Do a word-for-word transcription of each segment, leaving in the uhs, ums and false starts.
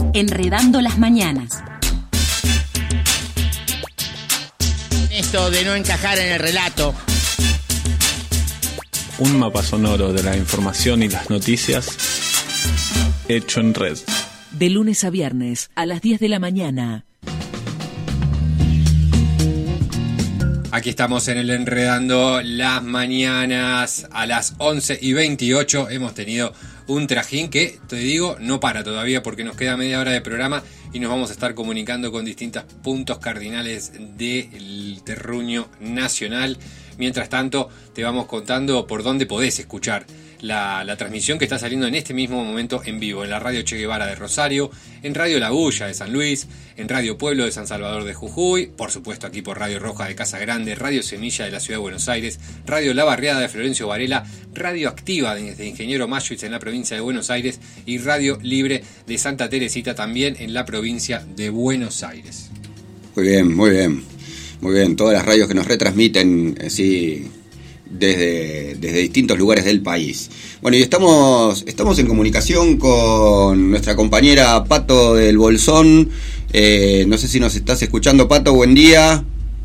Enredando las mañanas. Esto de no encajar en el relato. Un mapa sonoro de la información y las noticias hecho en red. De lunes a viernes a las diez de la mañana. Aquí estamos en el Enredando las Mañanas a las once y veintiocho. Hemos tenido un trajín que, te digo, no para todavía porque nos queda media hora de programa y nos vamos a estar comunicando con distintos puntos cardinales del terruño nacional. Mientras tanto, te vamos contando por dónde podés escuchar la, la transmisión que está saliendo en este mismo momento en vivo, en la Radio Che Guevara de Rosario, en Radio La Bulla de San Luis, en Radio Pueblo de San Salvador de Jujuy, por supuesto aquí por Radio Roja de Casa Grande, Radio Semilla de la Ciudad de Buenos Aires, Radio La Barriada de Florencio Varela, Radio Activa de Ingeniero Mayuitz en la provincia de Buenos Aires y Radio Libre de Santa Teresita también en la provincia de Buenos Aires. Muy bien, muy bien. Muy bien, todas las radios que nos retransmiten así desde, desde distintos lugares del país. Bueno, y estamos, estamos en comunicación con nuestra compañera Pato del Bolsón. Eh, no sé si nos estás escuchando, Pato, buen día.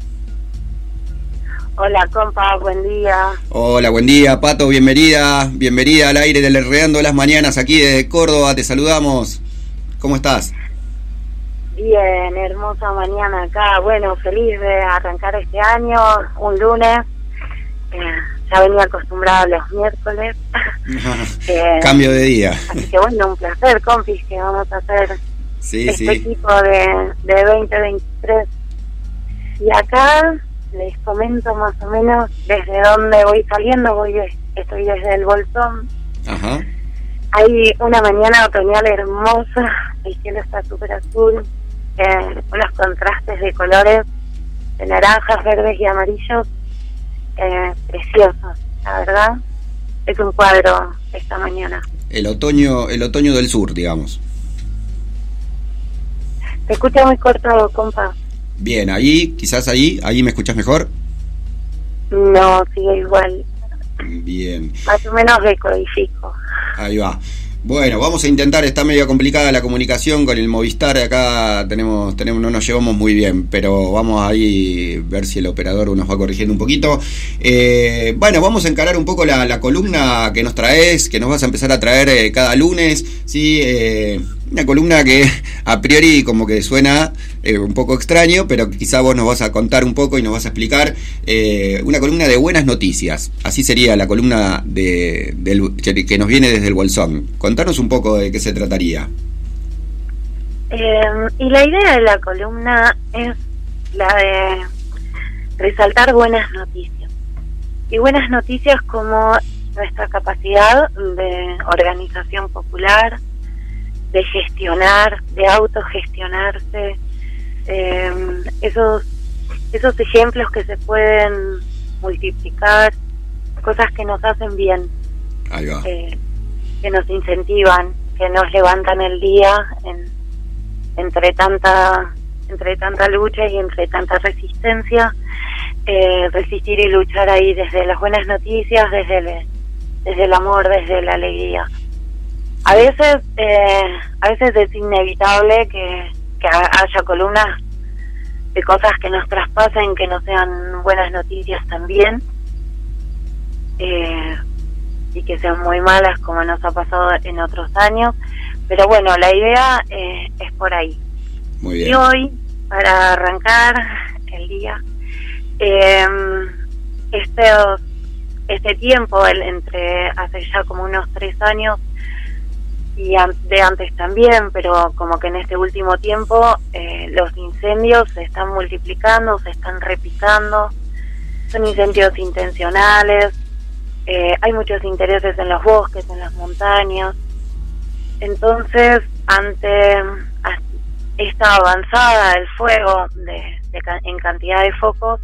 Hola, compa, buen día. Hola, buen día, Pato, bienvenida, bienvenida al aire del Enredando las Mañanas aquí desde Córdoba, te saludamos. ¿Cómo estás? Bien, hermosa mañana acá. Bueno, feliz de arrancar este año, un lunes. Eh, ya venía acostumbrada a los miércoles. eh, Cambio de día. Así que bueno, un placer, compis, que vamos a hacer sí, este sí. equipo de, de veinte veintitrés. Y acá les comento más o menos desde dónde voy saliendo. Voy de, estoy desde el Bolsón. Ajá. Hay una mañana otoñal hermosa, el cielo está súper azul, eh, unos contrastes de colores, de naranjas, verdes y amarillos, eh, preciosos, la verdad. Es un cuadro esta mañana. El otoño, el otoño del sur, digamos. ¿Te escucha muy corto, compa? Bien, ahí, quizás ahí, ahí me escuchás mejor. No, sigue igual. Bien. Más o menos decodifico. Ahí va. Bueno, vamos a intentar, está medio complicada la comunicación con el Movistar, acá tenemos, tenemos, no nos llevamos muy bien, pero vamos ahí a ver si el operador nos va corrigiendo un poquito. Eh, bueno, vamos a encarar un poco la, la columna que nos traes, que nos vas a empezar a traer eh, cada lunes, ¿sí? Eh, una columna que a priori como que suena eh, un poco extraño, pero quizá vos nos vas a contar un poco y nos vas a explicar eh, una columna de buenas noticias. Así sería la columna de, del, que, que nos viene desde el Bolsón. Contanos un poco de qué se trataría. Eh, y la idea de la columna es la de resaltar buenas noticias. Y buenas noticias como nuestra capacidad de organización popular, de gestionar, de autogestionarse, eh, esos, esos ejemplos que se pueden multiplicar, cosas que nos hacen bien. Ahí va. Eh, que nos incentivan, que nos levantan el día en, entre tanta entre tanta lucha y entre tanta resistencia, eh, resistir y luchar ahí desde las buenas noticias, desde el, desde el amor, desde la alegría. A veces eh, a veces es inevitable que, que haya columnas de cosas que nos traspasen, que no sean buenas noticias también, eh, y que sean muy malas como nos ha pasado en otros años, pero bueno, la idea eh, es por ahí. Muy bien. Y hoy, para arrancar el día, eh, este, este tiempo, el, entre hace ya como unos tres años, y an- de antes también, pero como que en este último tiempo eh, los incendios se están multiplicando, se están repicando, son incendios intencionales. Eh, hay muchos intereses en los bosques, en las montañas. Entonces, ante esta avanzada del fuego de, de, en cantidad de focos...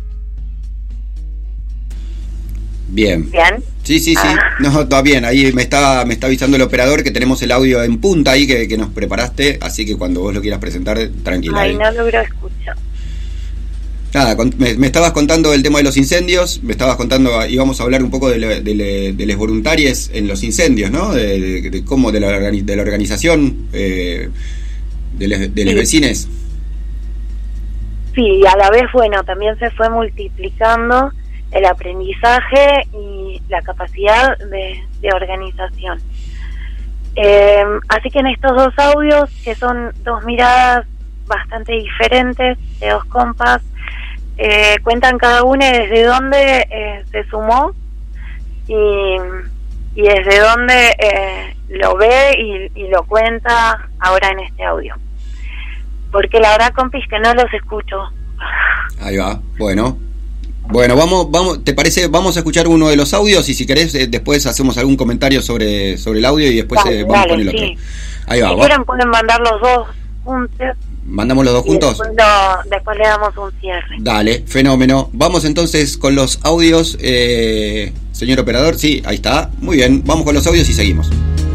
Bien. ¿Bien? Sí, sí, sí. Ah. No, está bien. Ahí me está, me está avisando el operador que tenemos el audio en punta ahí que, que nos preparaste, así que cuando vos lo quieras presentar, tranquila. Ay, ahí. no logro escuchar. Nada, me, me estabas contando el tema de los incendios, me estabas contando, íbamos a hablar un poco de, de, de, de los voluntarios en los incendios, ¿no? De, de, de cómo, de la, de la organización, eh, de, les, de los Sí. vecines. Sí, y a la vez, bueno, también se fue multiplicando el aprendizaje y la capacidad de, de organización. Eh, así que en estos dos audios, que son dos miradas bastante diferentes de dos compas, eh, cuentan cada uno desde dónde eh, se sumó y, y desde dónde eh, lo ve y, y lo cuenta ahora en este audio. Porque la verdad, compis, que no los escucho. Ahí va, bueno. Bueno, vamos, vamos, ¿te parece? Vamos a escuchar uno de los audios y si querés eh, después hacemos algún comentario sobre, sobre el audio y después Dale, eh, vamos dale, con el sí. otro. Ahí va, Si va. quieren pueden mandar los dos juntos. ¿Mandamos los dos Y juntos? después, lo- después le damos un cierre. Dale, fenómeno. Vamos entonces con los audios, eh, señor operador. Sí, ahí está. Muy bien, vamos con los audios y seguimos.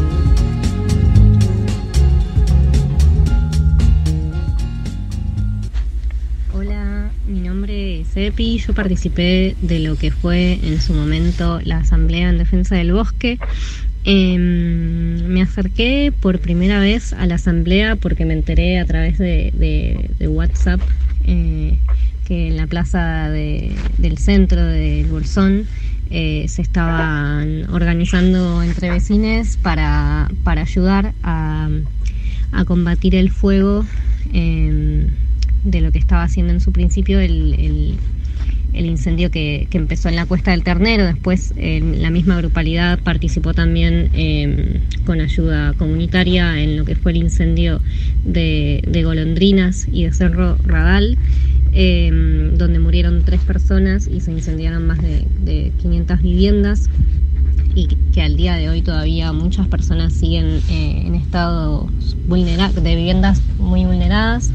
Hola, mi nombre es Epi, yo participé de lo que fue en su momento la Asamblea en Defensa del Bosque. Eh, me acerqué por primera vez a la Asamblea porque me enteré a través de, de, de WhatsApp eh, que en la plaza de, del centro del Bolsón eh, se estaban organizando entre vecines para, para ayudar a, a combatir el fuego eh, de lo que estaba haciendo en su principio el, el, el incendio que, que empezó en la Cuesta del Ternero. Después eh, la misma grupalidad participó también eh, con ayuda comunitaria en lo que fue el incendio de, de Golondrinas y de Cerro Radal, eh, donde murieron tres personas y se incendiaron más de, de quinientas viviendas, y que al día de hoy todavía muchas personas siguen eh, en estado vulnera- de viviendas muy vulneradas.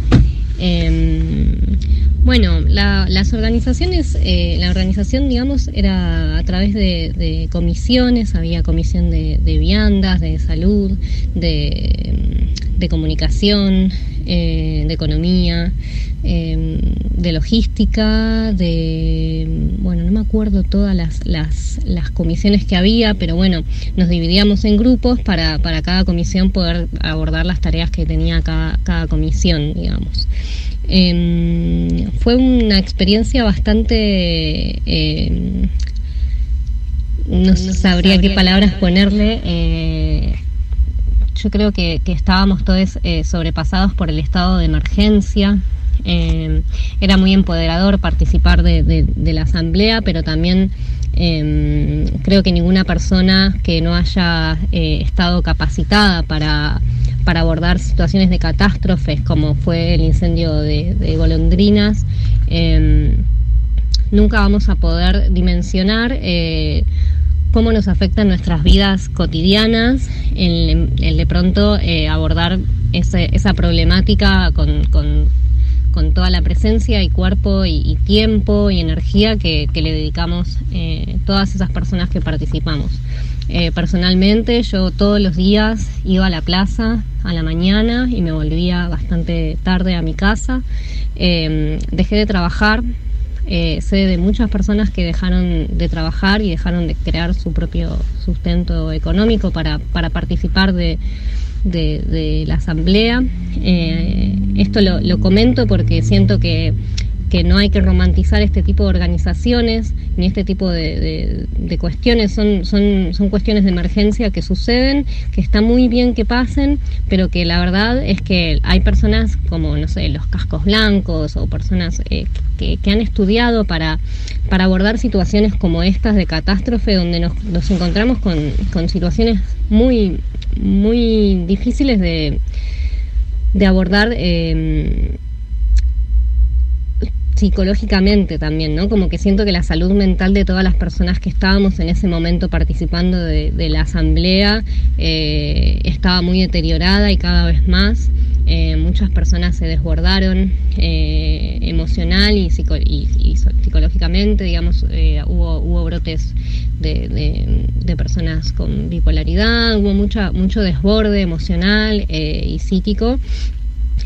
Eh, bueno, la, las organizaciones, eh, la organización, digamos, era a través de, de comisiones. Había comisión de, de viandas, de salud, de, de comunicación, eh, de economía, eh, de logística, de, bueno, no me acuerdo todas las, las, las comisiones que había, pero bueno, nos dividíamos en grupos para, para cada comisión poder abordar las tareas que tenía cada, cada comisión, digamos. Eh, fue una experiencia bastante, eh, no sabría qué palabras ponerle. Eh, yo creo que, que estábamos todos eh, sobrepasados por el estado de emergencia. Eh, era muy empoderador participar de, de, de la asamblea, pero también eh, creo que ninguna persona que no haya eh, estado capacitada para, para abordar situaciones de catástrofes como fue el incendio de, de Golondrinas, eh, nunca vamos a poder dimensionar eh, cómo nos afectan nuestras vidas cotidianas el, el de pronto eh, abordar ese, esa problemática con, con con toda la presencia y cuerpo y, y tiempo y energía que, que le dedicamos eh, todas esas personas que participamos. Eh, personalmente yo todos los días iba a la plaza a la mañana y me volvía bastante tarde a mi casa. Eh, dejé de trabajar, eh, sé de muchas personas que dejaron de trabajar y dejaron de crear su propio sustento económico para, para participar de De, de la asamblea. Eh, esto lo, lo comento porque siento que, que no hay que romantizar este tipo de organizaciones ni este tipo de, de, de cuestiones. Son, son, son cuestiones de emergencia que suceden, que está muy bien que pasen, pero que la verdad es que hay personas como, no sé, los cascos blancos o personas eh, que, que han estudiado para, para abordar situaciones como estas de catástrofe, donde nos, nos encontramos con, con situaciones muy muy difíciles de, de abordar eh, psicológicamente también, ¿no? Como que siento que la salud mental de todas las personas que estábamos en ese momento participando de, de la asamblea eh, estaba muy deteriorada y cada vez más. Eh, muchas personas se desbordaron eh, emocional y, psico y, y psicológicamente, digamos, eh, hubo, hubo brotes de, de, de personas con bipolaridad, hubo mucha, mucho desborde emocional eh, y psíquico.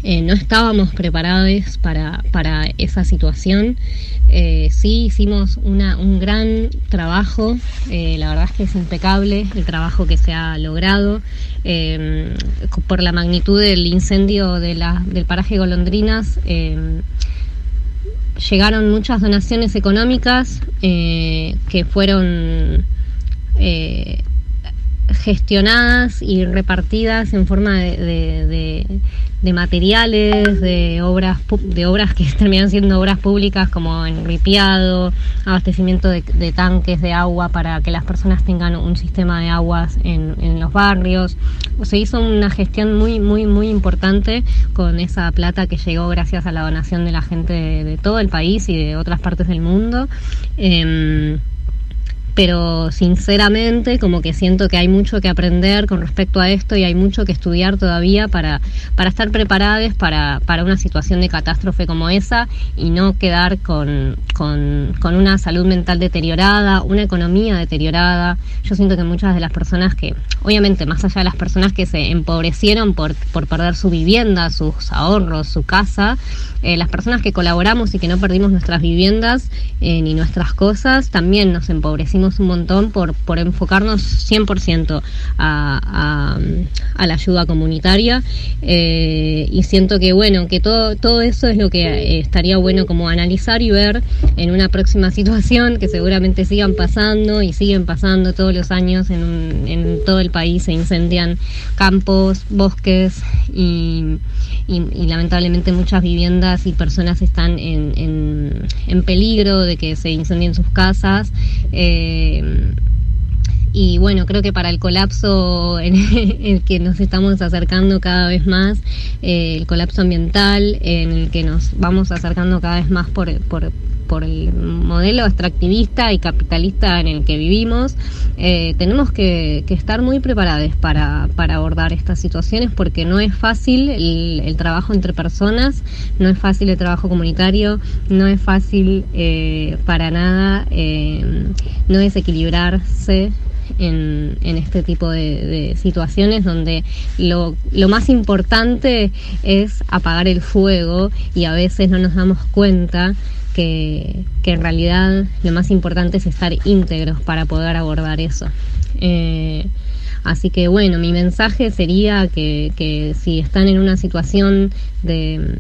eh, no estábamos preparados para, para esa situación. Eh, sí hicimos una, un gran trabajo, eh, la verdad es que es impecable el trabajo que se ha logrado. Eh, por la magnitud del incendio de la, del paraje Golondrinas, eh, llegaron muchas donaciones económicas eh, que fueron eh, gestionadas y repartidas en forma de, de, de, de materiales, de obras de obras que terminan siendo obras públicas, como enripiado, abastecimiento de, de tanques de agua para que las personas tengan un sistema de aguas en, en los barrios. Se hizo una gestión muy muy muy importante con esa plata que llegó gracias a la donación de la gente de, de todo el país y de otras partes del mundo. Eh, pero sinceramente como que siento que hay mucho que aprender con respecto a esto y hay mucho que estudiar todavía para, para estar preparados para, para una situación de catástrofe como esa y no quedar con, con, con una salud mental deteriorada, una economía deteriorada. Yo siento que muchas de las personas que, obviamente más allá de las personas que se empobrecieron por, por perder su vivienda, sus ahorros, su casa, eh, las personas que colaboramos y que no perdimos nuestras viviendas eh, ni nuestras cosas, también nos empobrecimos un montón por, por enfocarnos cien por ciento a, a, a la ayuda comunitaria, eh, y siento que bueno, que todo, todo eso es lo que eh, estaría bueno como analizar y ver en una próxima situación, que seguramente sigan pasando y siguen pasando todos los años en, un, en todo el país. Se incendian campos, bosques y, y, y lamentablemente muchas viviendas y personas están en, en, en peligro de que se incendien sus casas. Eh, y bueno, creo que para el colapso en el que nos estamos acercando cada vez más, eh, el colapso ambiental en el que nos vamos acercando cada vez más por, por, por el modelo extractivista y capitalista en el que vivimos, eh, tenemos que, que estar muy preparados para, para abordar estas situaciones, porque no es fácil el, el trabajo entre personas, no es fácil el trabajo comunitario, no es fácil eh, para nada eh, no desequilibrarse en, en este tipo de, de situaciones donde lo, lo más importante es apagar el fuego y a veces no nos damos cuenta que, que en realidad lo más importante es estar íntegros para poder abordar eso. Eh, así que bueno, mi mensaje sería que, que si están en una situación de,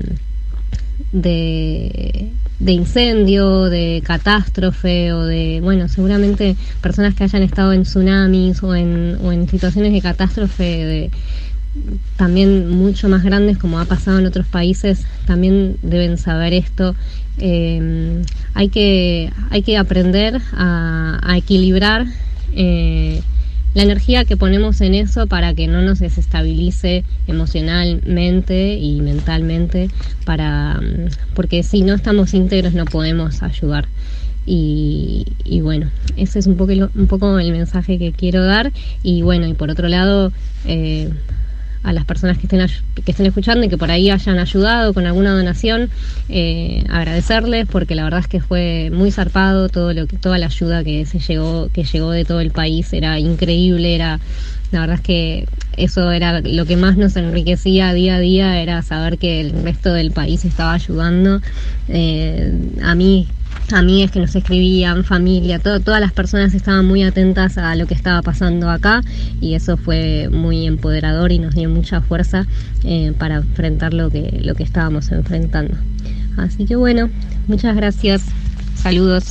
de, de incendio, de catástrofe o de, bueno, seguramente personas que hayan estado en tsunamis o en, o en situaciones de catástrofe de también mucho más grandes como ha pasado en otros países, también deben saber esto. Eh, hay que hay que aprender a, a equilibrar eh, la energía que ponemos en eso para que no nos desestabilice emocionalmente y mentalmente, para porque si no estamos íntegros no podemos ayudar. Y, y bueno, ese es un poco, un poco el mensaje que quiero dar. Y bueno, y por otro lado, eh, a las personas que estén que estén escuchando y que por ahí hayan ayudado con alguna donación, eh, agradecerles, porque la verdad es que fue muy zarpado todo lo que toda la ayuda que se llegó que llegó de todo el país, era increíble, era la verdad es que eso era lo que más nos enriquecía día a día, era saber que el resto del país estaba ayudando. Eh, a mí Amigas que nos escribían, familia, todo, todas las personas estaban muy atentas a lo que estaba pasando acá, y eso fue muy empoderador y nos dio mucha fuerza eh, para enfrentar lo que, lo que estábamos enfrentando. Así que bueno, muchas gracias, saludos.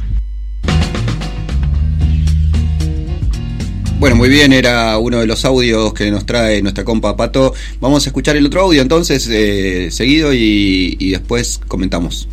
Bueno, muy bien, era uno de los audios que nos trae nuestra compa Pato. Vamos a escuchar el otro audio entonces, eh, seguido, y, y después comentamos.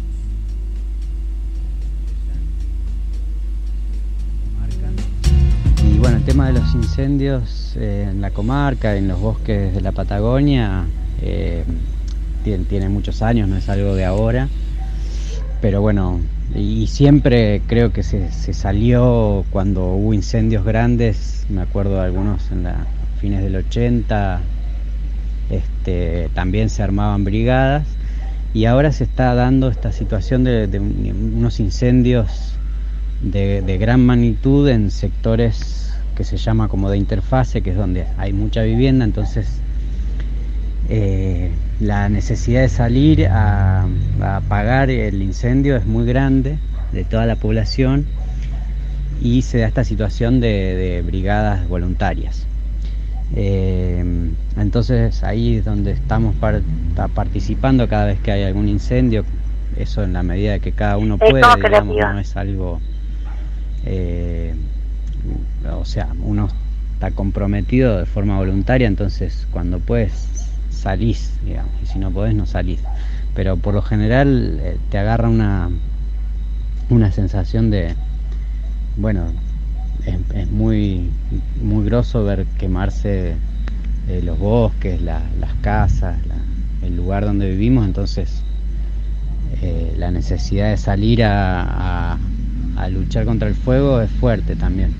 Bueno, el tema de los incendios eh, en la comarca, en los bosques de la Patagonia, eh, tiene, tiene muchos años, no es algo de ahora, pero bueno, y siempre creo que se, se salió cuando hubo incendios grandes, me acuerdo de algunos en la fines del ochenta, este, también se armaban brigadas, y ahora se está dando esta situación de, de unos incendios de, de gran magnitud en sectores que se llama como de interfase, que es donde hay mucha vivienda. Entonces eh, la necesidad de salir a, a apagar el incendio es muy grande de toda la población y se da esta situación de, de brigadas voluntarias. Eh, entonces ahí es donde estamos par- participando cada vez que hay algún incendio, eso en la medida de que cada uno puede, digamos, no es algo, eh, o sea, uno está comprometido de forma voluntaria, entonces cuando puedes salís, digamos, y si no podés no salís, pero por lo general eh, te agarra una, una sensación de, bueno, Es, es muy muy groso ver quemarse eh, los bosques, la, las casas, la, el lugar donde vivimos, entonces eh, la necesidad de salir a, a, a luchar contra el fuego es fuerte también.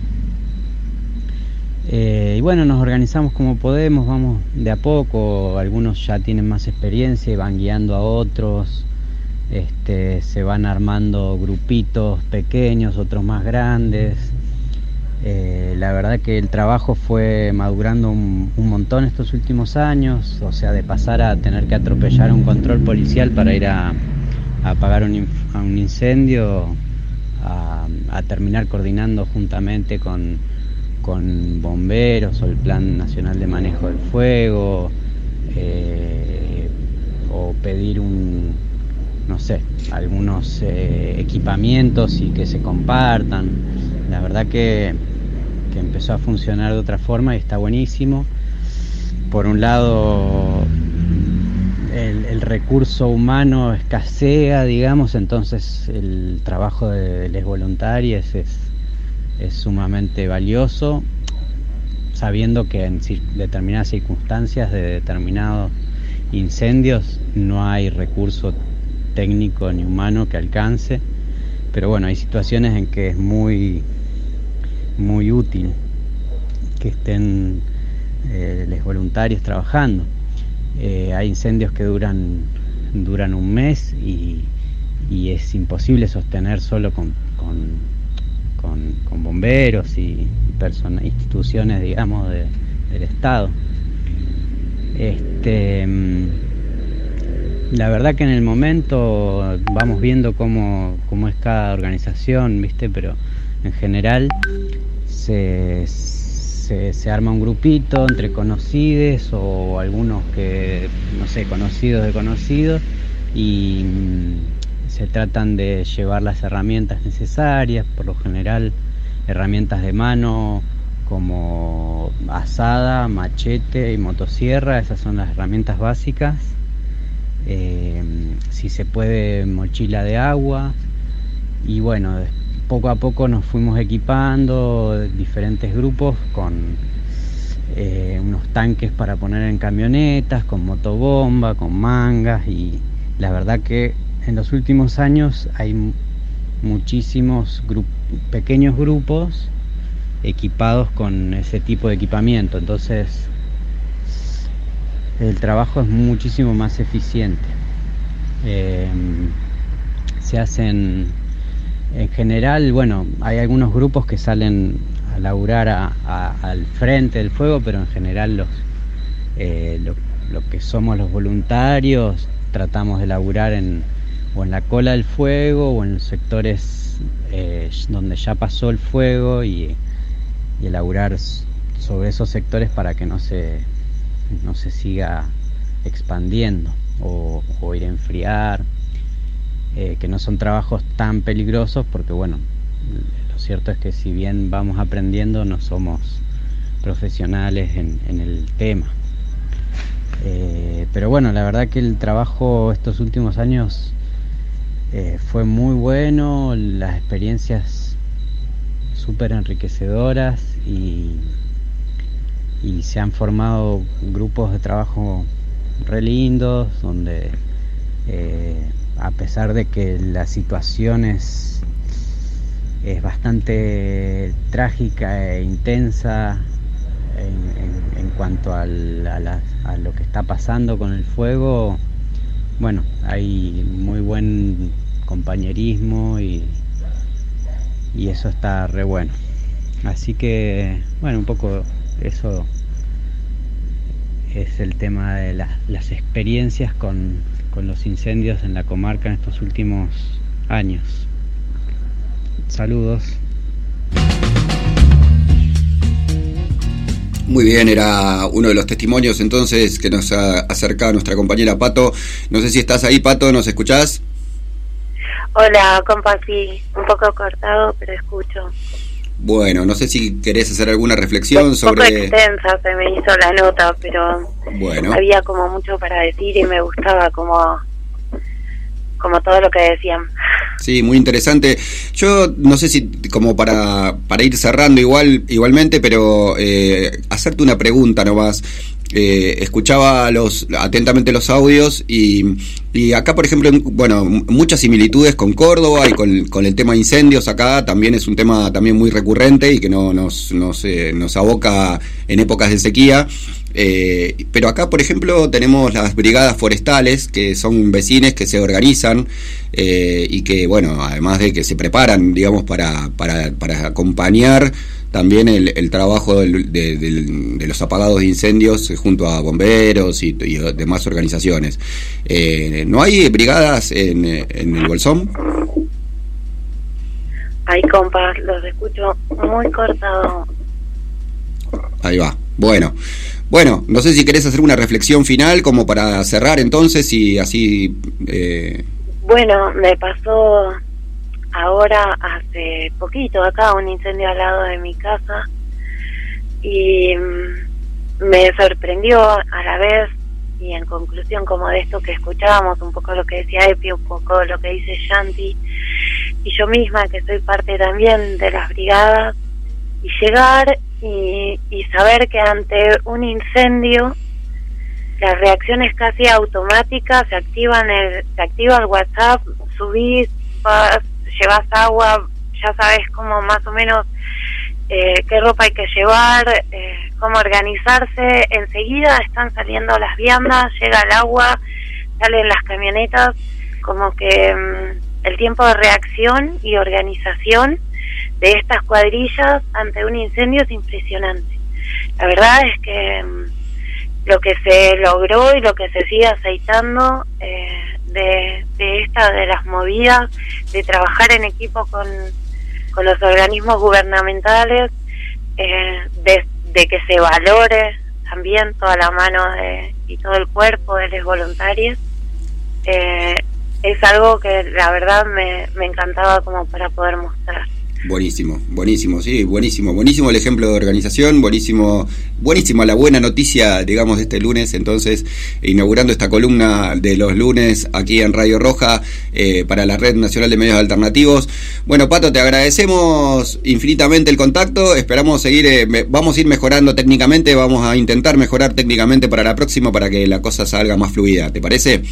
Eh, y bueno, nos organizamos como podemos, vamos de a poco, algunos ya tienen más experiencia y van guiando a otros, este, se van armando grupitos pequeños, otros más grandes. Eh, la verdad que el trabajo fue madurando un, un montón estos últimos años, o sea, de pasar a tener que atropellar un control policial para ir a, a apagar un, a un incendio, a, a terminar coordinando juntamente con, con bomberos o el Plan Nacional de Manejo del Fuego, eh, o pedir un, no sé, algunos eh, equipamientos y que se compartan. La verdad que, que empezó a funcionar de otra forma y está buenísimo. Por un lado, el, el recurso humano escasea, digamos, entonces el trabajo de, de les voluntarios es, es sumamente valioso, sabiendo que en cir- determinadas circunstancias de determinados incendios no hay recurso técnico ni humano que alcance, pero bueno, hay situaciones en que es muy muy útil que estén eh, los voluntarios trabajando. Eh, hay incendios que duran duran un mes y, y es imposible sostener solo con, con, con, con bomberos y persona, instituciones, digamos, de, del Estado. Este, la verdad que en el momento vamos viendo cómo, cómo es cada organización, ¿viste? Pero en general se, se, se arma un grupito entre conocidos o algunos que, no sé, conocidos de conocidos, y mm, se tratan de llevar las herramientas necesarias, por lo general herramientas de mano como azada, machete y motosierra, esas son las herramientas básicas. Eh, si se puede, mochila de agua, y bueno, poco a poco nos fuimos equipando diferentes grupos con eh, unos tanques para poner en camionetas, con motobomba, con mangas, y la verdad que en los últimos años hay muchísimos gru- pequeños grupos equipados con ese tipo de equipamiento, entonces el trabajo es muchísimo más eficiente. Eh, se hacen, en general, bueno, hay algunos grupos que salen a laburar a, a, al frente del fuego, pero en general los eh, lo, lo que somos los voluntarios tratamos de laburar en, o en la cola del fuego o en los sectores eh, donde ya pasó el fuego, y, y elaborar sobre esos sectores para que no se no se siga expandiendo o, o ir a enfriar, eh, que no son trabajos tan peligrosos, porque bueno, lo cierto es que si bien vamos aprendiendo, no somos profesionales en, en el tema. Eh, pero bueno, la verdad que el trabajo estos últimos años eh, fue muy bueno, las experiencias súper enriquecedoras, y y se han formado grupos de trabajo re lindos, donde eh, a pesar de que la situación es, es bastante trágica e intensa en, en, en cuanto al, a, la, a lo que está pasando con el fuego, bueno, hay muy buen compañerismo y, y eso está re bueno. Así que, bueno, un poco eso es el tema de la, las experiencias con, con los incendios en la comarca en estos últimos años. Saludos. Muy bien, era uno de los testimonios entonces que nos ha acercado nuestra compañera Pato. No sé si estás ahí, Pato, ¿nos escuchás? Hola, compa, sí, un poco cortado, pero escucho. Bueno, no sé si querés hacer alguna reflexión un sobre... Un poco extensa se me hizo la nota, pero bueno, había como mucho para decir y me gustaba como, como todo lo que decían. Sí, muy interesante. Yo no sé si como para, para ir cerrando igual igualmente, pero eh, hacerte una pregunta nomás. Eh, escuchaba los atentamente los audios y, y acá, por ejemplo, bueno, muchas similitudes con Córdoba y con, con el tema de incendios. Acá también es un tema también muy recurrente y que no nos, nos, eh, nos aboca en épocas de sequía. Eh, pero acá, por ejemplo, tenemos las brigadas forestales, que son vecinos que se organizan eh, y que, bueno, además de que se preparan, digamos, para, para, para acompañar también el, el trabajo del, de, de, de los apagados de incendios junto a bomberos y, y demás organizaciones. Eh, ¿No hay brigadas en, en el Bolsón? Ay, compas, los escucho muy cortados. Ahí va. Bueno, bueno, no sé si querés hacer una reflexión final como para cerrar entonces y así... Eh... Bueno, me pasó ahora hace poquito acá un incendio al lado de mi casa y me sorprendió a la vez y en conclusión como de esto que escuchábamos, un poco lo que decía Epi, un poco lo que dice Shanti y yo misma que soy parte también de las brigadas y llegar y, y saber que ante un incendio la reacción es casi automática, se activan el, se activa el WhatsApp, subís, vas, llevas agua, ya sabes cómo más o menos eh, qué ropa hay que llevar, eh, cómo organizarse, enseguida están saliendo las viandas, llega el agua, salen las camionetas, como que um, el tiempo de reacción y organización de estas cuadrillas ante un incendio es impresionante. La verdad es que um, lo que se logró y lo que se sigue aceitando eh, de, de esta de las movidas, de trabajar en equipo con, con los organismos gubernamentales, eh, de, de que se valore también toda la mano de, y todo el cuerpo de los voluntarios, eh, es algo que la verdad me, me encantaba como para poder mostrar. Buenísimo, buenísimo, sí, buenísimo, buenísimo el ejemplo de organización, buenísimo, buenísima la buena noticia, digamos, de este lunes, entonces, inaugurando esta columna de los lunes aquí en Radio Roja, eh, para la Red Nacional de Medios Alternativos. Bueno, Pato, te agradecemos infinitamente el contacto, esperamos seguir, eh, me, vamos a ir mejorando técnicamente, vamos a intentar mejorar técnicamente para la próxima, para que la cosa salga más fluida, ¿te parece?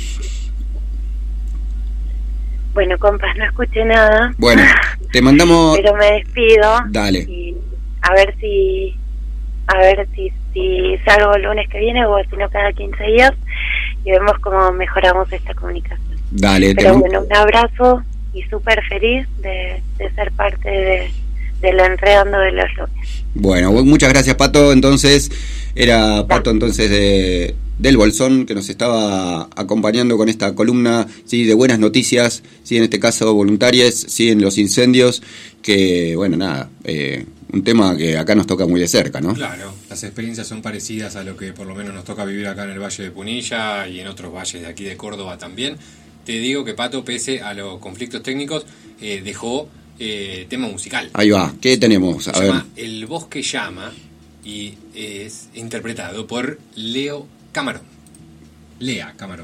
Bueno, compas, no escuché nada. Bueno, te mandamos... Pero me despido. Dale. Y a ver si... A ver si, si salgo el lunes que viene o si no cada quince días y vemos cómo mejoramos esta comunicación. Dale. Pero te... bueno, un abrazo y súper feliz de, de ser parte de, de la Enredando de los lunes. Bueno, muchas gracias, Pato. Entonces, era Pato entonces de... del Bolsón, que nos estaba acompañando con esta columna, sí, de buenas noticias, sí, en este caso voluntarias, sí, en los incendios, que, bueno, nada, eh, un tema que acá nos toca muy de cerca, ¿no? Claro, las experiencias son parecidas a lo que por lo menos nos toca vivir acá en el Valle de Punilla y en otros valles de aquí de Córdoba también. Te digo que Pato, pese a los conflictos técnicos, eh, dejó eh, tema musical. Ahí va, ¿qué tenemos? A Se ver. llama El Bosque Llama y es interpretado por Leo Camarón. Lea Camarón.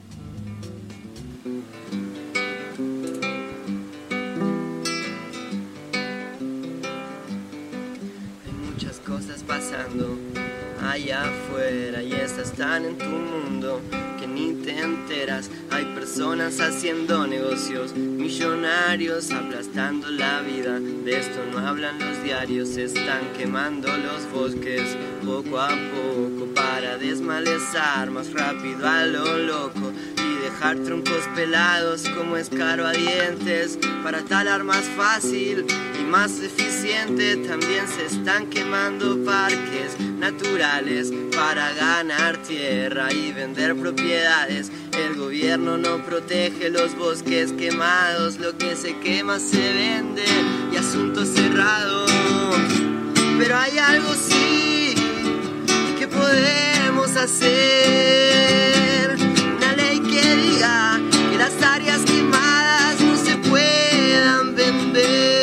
Hay muchas cosas pasando allá afuera y estas están en tu mundo que ni te enteras. Hay personas haciendo negocios millonarios, aplastando la vida. De esto no hablan los diarios, se están quemando los bosques poco a poco para desmalezar más rápido a lo loco y dejar troncos pelados como escarbadientes para talar más fácil y más eficiente. También se están quemando parques naturales para ganar tierra y vender propiedades. El gobierno no protege los bosques quemados, lo que se quema se vende y asunto cerrado. Pero hay algo sí que podemos hacer, una ley que diga que las áreas quemadas no se puedan vender.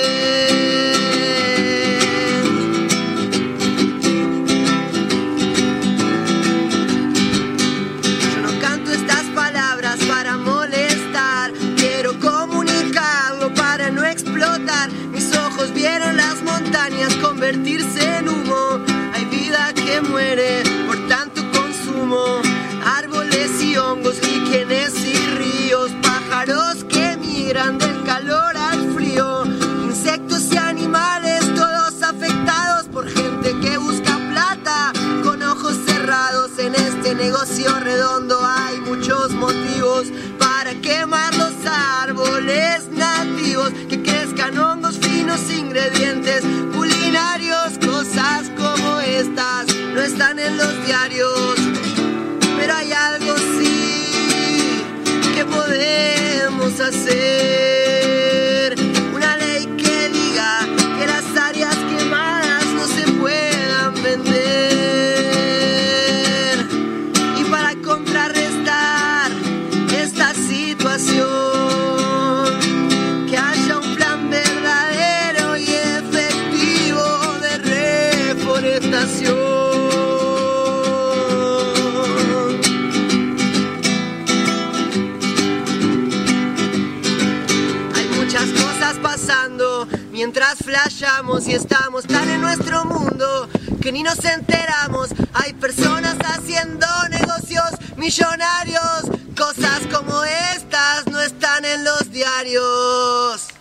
Yo no canto estas palabras para molestar, quiero comunicarlo para no explotar. Mis ojos vieron las montañas convertirse en humo, hay vida que muere por tanto consumo, árboles y hongos, líquenes y ríos, pájaros que migran del calor al frío, insectos y animales todos afectados por gente que busca plata con ojos cerrados. En este negocio redondo hay muchos motivos para quemar los árboles nativos, que crezcan hongos finos, ingredientes culinarios. Cosas como estas no están en los diarios, pero hay algo sí que podemos hacer, una ley que diga que las áreas quemadas no se puedan vender. Y para contrarrestar esta situación, que haya un plan verdadero y efectivo de reforestación. Hay muchas cosas pasando mientras flashamos y estamos tan en nuestro mundo que ni nos enteramos. Hay personas haciendo negocios millonarios, cosas como estas no están en los diarios.